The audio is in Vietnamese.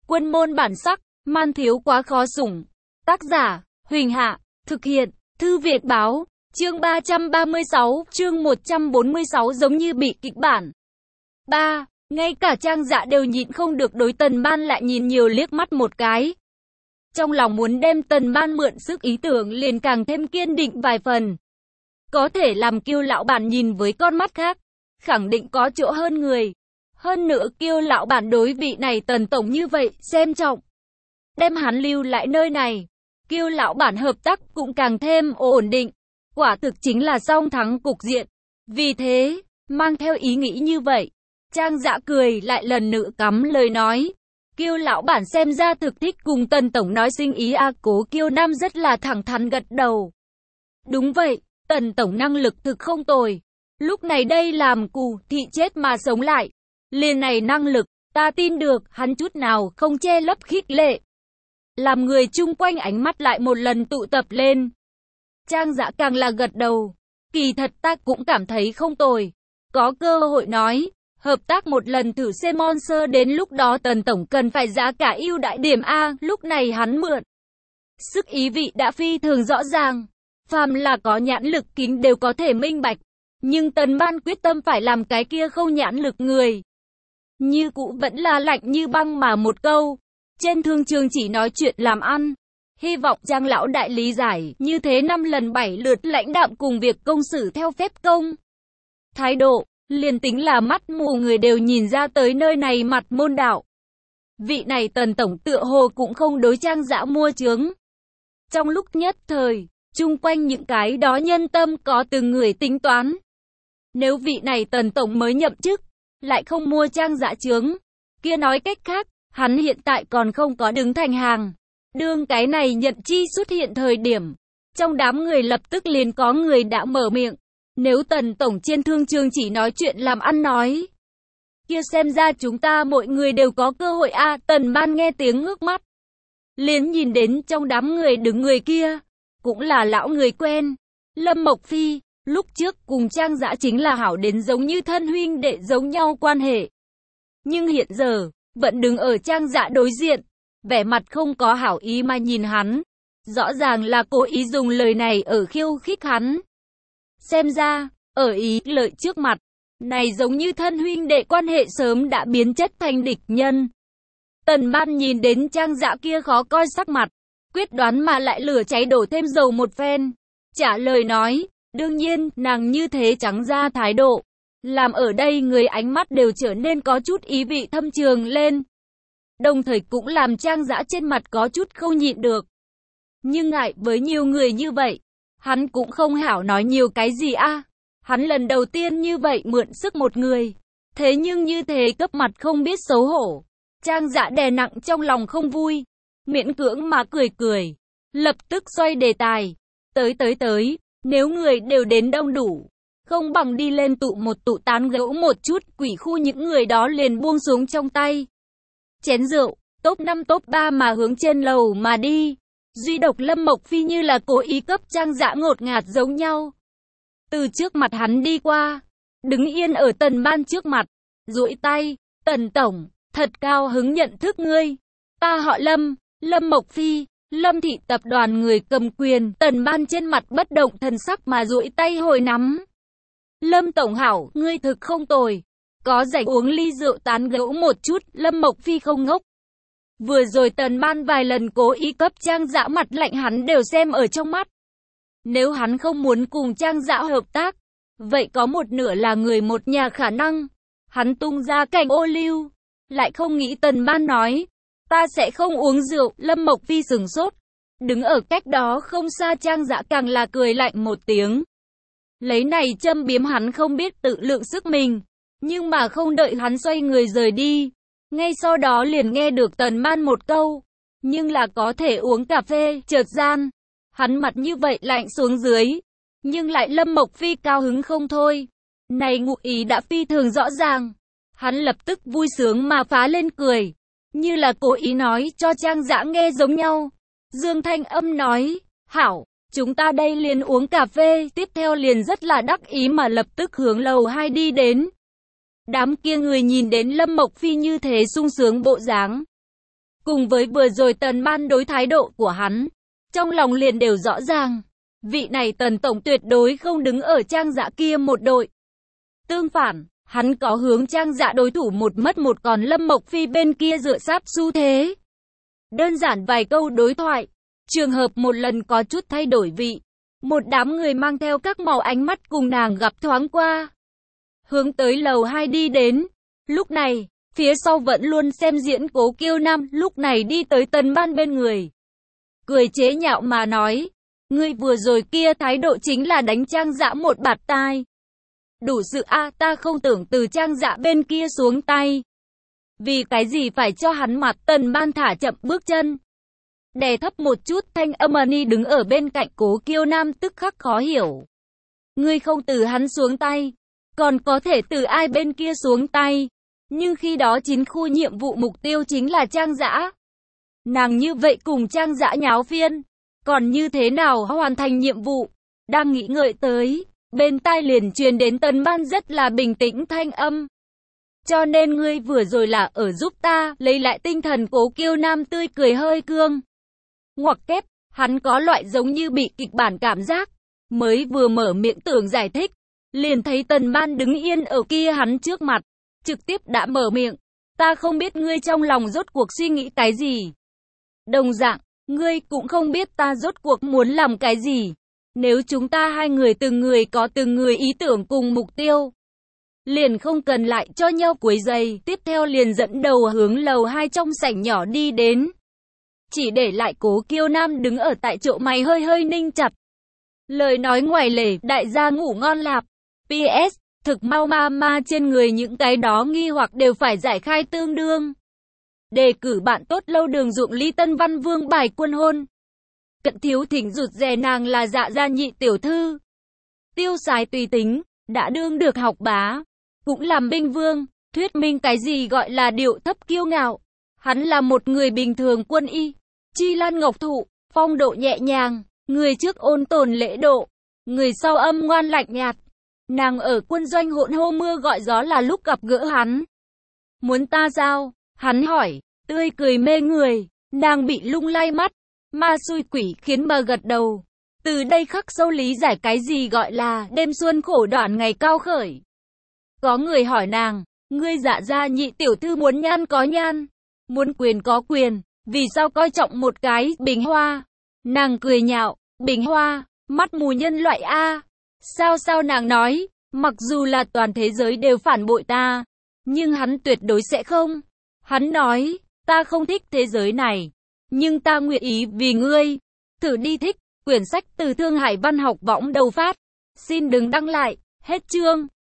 Quân môn bản sắc, man thiếu quá khó sủng. Tác giả, Huỳnh Hạ, thực hiện, Thư Việt Báo, chương 336, chương 146 giống như bị kịch bản. 3. Ngay cả Trang Dạ đều nhịn không được đối Tần Ban lại nhìn nhiều liếc mắt một cái. Trong lòng muốn đem Tần Ban mượn sức ý tưởng liền càng thêm kiên định vài phần. Có thể làm Kiêu lão bản nhìn với con mắt khác, khẳng định có chỗ hơn người. Hơn nữa Kiêu lão bản đối vị này Tần tổng như vậy, xem trọng. Đem hắn lưu lại nơi này, Kiêu lão bản hợp tác cũng càng thêm ổn định. Quả thực chính là song thắng cục diện. Vì thế, mang theo ý nghĩ như vậy, Trang Dạ cười lại lần nữa cắm lời nói. Kiêu lão bản xem ra thực thích cùng Tần tổng nói sinh ý a. Cố Kiêu Nam rất là thẳng thắn gật đầu. Đúng vậy, Tần tổng năng lực thực không tồi. Lúc này đây làm cù thị chết mà sống lại. Liền này năng lực, ta tin được, hắn chút nào không che lấp khích lệ. Làm người chung quanh ánh mắt lại một lần tụ tập lên. Trang Dạ càng là gật đầu. Kỳ thật ta cũng cảm thấy không tồi. Có cơ hội nói, hợp tác một lần thử xem sponsor, đến lúc đó Tần tổng cần phải giá cả ưu đại điểm A. Lúc này hắn mượn sức ý vị đã phi thường rõ ràng. Phàm là có nhãn lực kính đều có thể minh bạch. Nhưng Tần Ban quyết tâm phải làm cái kia không nhãn lực người. Như cũ vẫn là lạnh như băng mà một câu. Trên thương trường chỉ nói chuyện làm ăn. Hy vọng Trang lão đại lý giải, như thế 5 lần 7 lượt lãnh đạm cùng việc công xử theo phép công. Thái độ, liền tính là mắt mù người đều nhìn ra tới nơi này mặt môn đạo. Vị này Tần tổng tựa hồ cũng không đối Trang Dạ mua chướng. Trong lúc nhất thời, chung quanh những cái đó nhân tâm có từng người tính toán. Nếu vị này Tần tổng mới nhậm chức, lại không mua Trang Dạ chướng, kia nói cách khác, hắn hiện tại còn không có đứng thành hàng. Đương cái này nhận chi xuất hiện thời điểm, trong đám người lập tức liền có người đã mở miệng. Nếu Tần tổng trên thương trường chỉ nói chuyện làm ăn nói, kia xem ra chúng ta mọi người đều có cơ hội a. Tần Ban nghe tiếng ngước mắt, liền nhìn đến trong đám người đứng người kia, cũng là lão người quen, Lâm Mộc Phi. Lúc trước cùng Trang Dạ chính là hảo đến giống như thân huynh đệ giống nhau quan hệ. Nhưng hiện giờ, vẫn đứng ở Trang Dạ đối diện, vẻ mặt không có hảo ý mà nhìn hắn. Rõ ràng là cố ý dùng lời này ở khiêu khích hắn. Xem ra, ở ý lợi trước mặt, này giống như thân huynh đệ quan hệ sớm đã biến chất thành địch nhân. Tần Ban nhìn đến Trang Dạ kia khó coi sắc mặt, quyết đoán mà lại lửa cháy đổ thêm dầu một phen. Trả lời nói, đương nhiên, nàng như thế trắng ra thái độ, làm ở đây người ánh mắt đều trở nên có chút ý vị thâm trường lên. Đồng thời cũng làm Trang Dạ trên mặt có chút không nhịn được. Nhưng ngại với nhiều người như vậy, hắn cũng không hảo nói nhiều cái gì a. Hắn lần đầu tiên như vậy mượn sức một người. Thế nhưng như thế cấp mặt không biết xấu hổ. Trang Dạ đè nặng trong lòng không vui. Miễn cưỡng mà cười cười. Lập tức xoay đề tài. Tới. Nếu người đều đến đông đủ, không bằng đi lên tụ tán gẫu một chút. Quỷ khu những người đó liền buông xuống trong tay chén rượu, top 5 top 3 mà hướng trên lầu mà đi. Duy độc Lâm Mộc Phi như là cố ý cấp Trang Dạ ngột ngạt giống nhau. Từ trước mặt hắn đi qua, đứng yên ở Tần Ban trước mặt, duỗi tay, Tần tổng, thật cao hứng nhận thức ngươi. Ta họ Lâm, Lâm Mộc Phi, Lâm thị tập đoàn người cầm quyền. Tần Ban trên mặt bất động thần sắc mà duỗi tay hồi nắm. Lâm tổng hảo, ngươi thực không tồi. Có rảnh uống ly rượu tán gẫu một chút. Lâm Mộc Phi không ngốc. Vừa rồi Tần Ban vài lần cố ý cấp Trang Dạ mặt lạnh hắn đều xem ở trong mắt. Nếu hắn không muốn cùng Trang Dạ hợp tác, vậy có một nửa là người một nhà khả năng. Hắn tung ra cảnh ô liu, lại không nghĩ Tần Ban nói, ta sẽ không uống rượu. Lâm Mộc Phi sửng sốt, đứng ở cách đó không xa. Trang Dạ càng là cười lạnh một tiếng. Lấy này châm biếm hắn không biết tự lượng sức mình, nhưng mà không đợi hắn xoay người rời đi, ngay sau đó liền nghe được Tần Ban một câu, nhưng là có thể uống cà phê. Chợt gian, hắn mặt như vậy lạnh xuống dưới, nhưng lại Lâm Mộc Phi cao hứng không thôi. Này ngụ ý đã phi thường rõ ràng. Hắn lập tức vui sướng mà phá lên cười, như là cố ý nói cho Trang Dạ nghe giống nhau. Dương thanh âm nói, hảo, chúng ta đây liền uống cà phê. Tiếp theo liền rất là đắc ý mà lập tức hướng lầu 2 đi đến. Đám kia người nhìn đến Lâm Mộc Phi như thế sung sướng bộ dáng, cùng với vừa rồi Tần Ban đối thái độ của hắn, trong lòng liền đều rõ ràng. Vị này Tần Tổng tuyệt đối không đứng ở Trang Dạ kia một đội. Tương phản, hắn có hướng Trang Dạ đối thủ một mất một, còn Lâm Mộc Phi bên kia dựa sát xu thế. Đơn giản vài câu đối thoại, trường hợp một lần có chút thay đổi vị. Một đám người mang theo các màu ánh mắt cùng nàng gặp thoáng qua, hướng tới lầu 2 đi đến. Lúc này, phía sau vẫn luôn xem diễn Cố Kiêu Nam lúc này đi tới Tần Ban bên người, cười chế nhạo mà nói, ngươi vừa rồi kia thái độ chính là đánh Trang Dạ một bạt tai. Đủ sự a, ta không tưởng từ Trang Dạ bên kia xuống tay. Vì cái gì phải cho hắn mặt? Tần Ban thả chậm bước chân, đè thấp một chút thanh âm. Ni đứng ở bên cạnh Cố Kiêu Nam tức khắc khó hiểu. Ngươi không từ hắn xuống tay, còn có thể từ ai bên kia xuống tay? Nhưng khi đó chiến khu nhiệm vụ mục tiêu chính là Trang Dã. Nàng như vậy cùng Trang Dã nháo phiên, còn như thế nào hoàn thành nhiệm vụ? Đang nghĩ ngợi tới, bên tai liền truyền đến Tần Ban rất là bình tĩnh thanh âm. Cho nên ngươi vừa rồi là ở giúp ta lấy lại tinh thần. Cố Kiêu Nam tươi cười hơi cương. Ngoặc kép, hắn có loại giống như bị kịch bản cảm giác. Mới vừa mở miệng tưởng giải thích, liền thấy Tần Ban đứng yên ở kia hắn trước mặt, trực tiếp đã mở miệng. Ta không biết ngươi trong lòng rốt cuộc suy nghĩ cái gì. Đồng dạng, ngươi cũng không biết ta rốt cuộc muốn làm cái gì. Nếu chúng ta hai người từng người có từng người ý tưởng cùng mục tiêu, liền không cần lại cho nhau quấy rầy. Tiếp theo liền dẫn đầu hướng lầu 2 trong sảnh nhỏ đi đến. Chỉ để lại Cố Kiêu Nam đứng ở tại chỗ, mày hơi hơi ninh chặt. Lời nói ngoài lề, đại gia ngủ ngon lạp. PS, thực mau ma trên người những cái đó nghi hoặc đều phải giải khai tương đương. Đề cử bạn tốt lâu Đường Dụng Ly Tân Văn Vương bài quân hôn. Cận Thiếu Thỉnh rụt rè nàng là Dạ gia nhị tiểu thư. Tiêu xài tùy tính, đã đương được học bá, cũng làm binh vương, thuyết minh cái gì gọi là điệu thấp kiêu ngạo. Hắn là một người bình thường quân y, chi lan ngọc thụ, phong độ nhẹ nhàng, người trước ôn tồn lễ độ, người sau âm ngoan lạnh nhạt. Nàng ở quân doanh hỗn hô mưa gọi gió là lúc gặp gỡ hắn. Muốn ta sao? Hắn hỏi, tươi cười mê người. Nàng bị lung lay mắt, ma xui quỷ khiến mà gật đầu. Từ đây khắc sâu lý giải cái gì gọi là đêm xuân khổ đoạn ngày cao khởi. Có người hỏi nàng, ngươi Dạ gia nhị tiểu thư muốn nhan có nhan, muốn quyền có quyền, vì sao coi trọng một cái bình hoa? Nàng cười nhạo, bình hoa, mắt mù nhân loại a. Sao nàng nói, mặc dù là toàn thế giới đều phản bội ta, nhưng hắn tuyệt đối sẽ không. Hắn nói, ta không thích thế giới này, nhưng ta nguyện ý vì ngươi. Thử đi thích. Quyển sách từ Thương Hải Văn học võng đầu phát. Xin đừng đăng lại. Hết chương.